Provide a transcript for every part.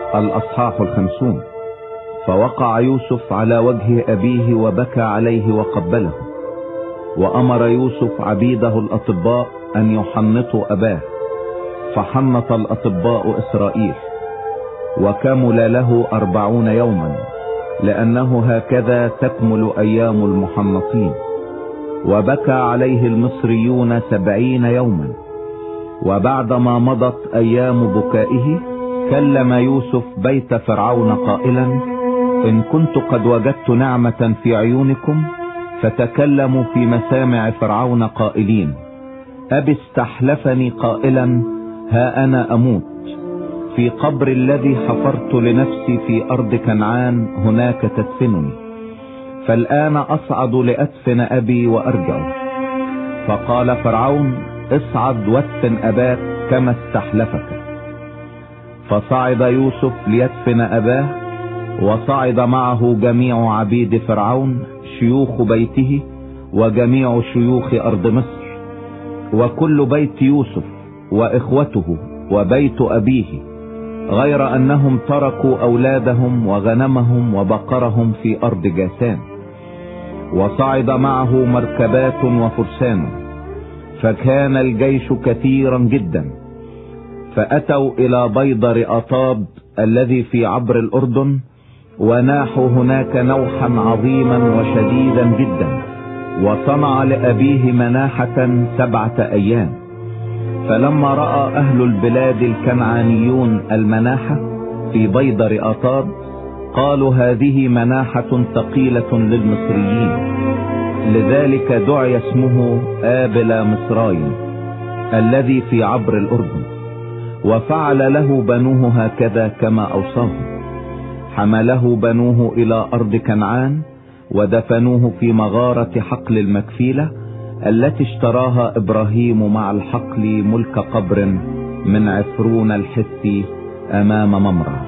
الأصحاح 50. فوقع يوسف على وجه أبيه وبكى عليه وقبله، وأمر يوسف عبيده الأطباء أن يحنطوا أباه، فحنط الأطباء إسرائيل، وكمل له 40 يوما، لأنه هكذا تكمل أيام المحنطين. وبكى عليه المصريون 70 يوما. وبعدما مضت أيام بكائه كلم يوسف بيت فرعون قائلا: إن كنت قد وجدت نعمة في عيونكم فتكلموا في مسامع فرعون قائلين: أبي استحلفني قائلا: ها أنا أموت في قبر الذي حفرت لنفسي في أرض كنعان، هناك تدفنني. فالآن أصعد لأدفن أبي وأرجع. فقال فرعون: اصعد وادفن أباك كما استحلفك. فصعد يوسف ليدفن أباه، وصعد معه جميع عبيد فرعون، شيوخ بيته وجميع شيوخ أرض مصر، وكل بيت يوسف وإخوته وبيت أبيه، غير أنهم تركوا أولادهم وغنمهم وبقرهم في أرض جاسان. وصعد معه مركبات وفرسان، فكان الجيش كثيرا جدا. فأتوا إلى بيضة رئطاب الذي في عبر الأردن، وناحوا هناك نوحا عظيما وشديدا جدا، وصنع لأبيه مناحة 7 أيام. فلما رأى أهل البلاد الكنعانيون المناحة في بيضة رئطاب قالوا: هذه مناحة ثقيلة للمصريين، لذلك دعي اسمه آبل مصرايم الذي في عبر الأردن. وفعل له بنوه هكذا كما أوصاهم. حمله بنوه إلى أرض كنعان، ودفنوه في مغارة حقل المكفيلة التي اشتراها إبراهيم مع الحقل ملك قبر من عفرون الحثي أمام ممرة.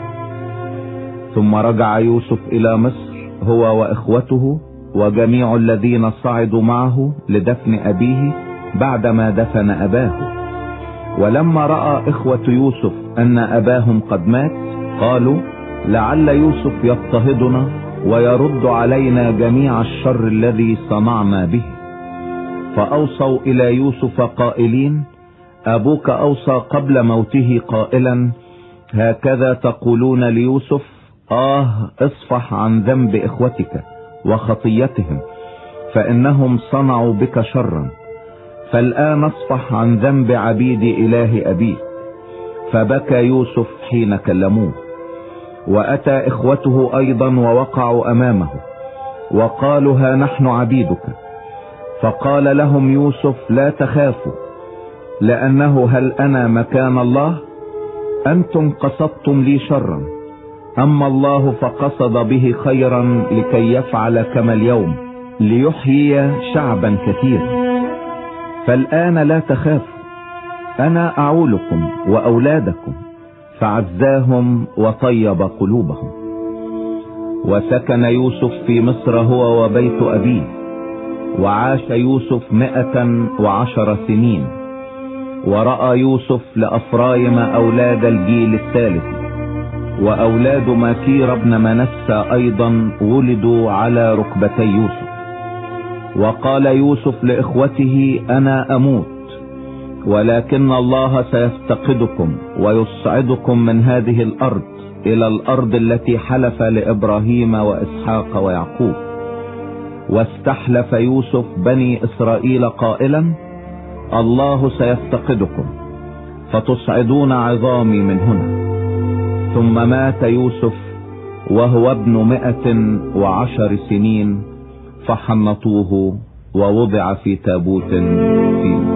ثم رجع يوسف إلى مصر هو وإخوته وجميع الذين صعدوا معه لدفن أبيه بعدما دفن أباه. ولما رأى إخوة يوسف أن أباهم قد مات قالوا: لعل يوسف يضطهدنا ويرد علينا جميع الشر الذي صنعنا به. فأوصوا إلى يوسف قائلين: أبوك أوصى قبل موته قائلا: هكذا تقولون ليوسف: اصفح عن ذنب إخوتك وخطيتهم، فإنهم صنعوا بك شرا. فالآن اصفح عن ذنب عبيد إله أبيك. فبكى يوسف حين كلموه. وأتى إخوته أيضا ووقعوا أمامه وقالوا: ها نحن عبيدك. فقال لهم يوسف: لا تخافوا، لأنه هل أنا مكان الله؟ أنتم قصدتم لي شرا، أما الله فقصد به خيرا لكي يفعل كما اليوم، ليحيي شعبا كثيرا. فالآن لا تخافوا، أنا أعولكم وأولادكم. فعزاهم وطيب قلوبهم. وسكن يوسف في مصر هو وبيت أبيه. وعاش يوسف 110 سنين. ورأى يوسف لأفرايم أولاد الجيل الثالث، وأولاد ماكير ابن منسى أيضا ولدوا على ركبتي يوسف. وقال يوسف لإخوته: أنا أموت، ولكن الله سيفتقدكم ويصعدكم من هذه الأرض إلى الأرض التي حلف لإبراهيم وإسحاق ويعقوب. واستحلف يوسف بني إسرائيل قائلا: الله سيفتقدكم فتصعدون عظامي من هنا. ثم مات يوسف وهو ابن 110 سنين، فحنطوه ووضع في تابوت في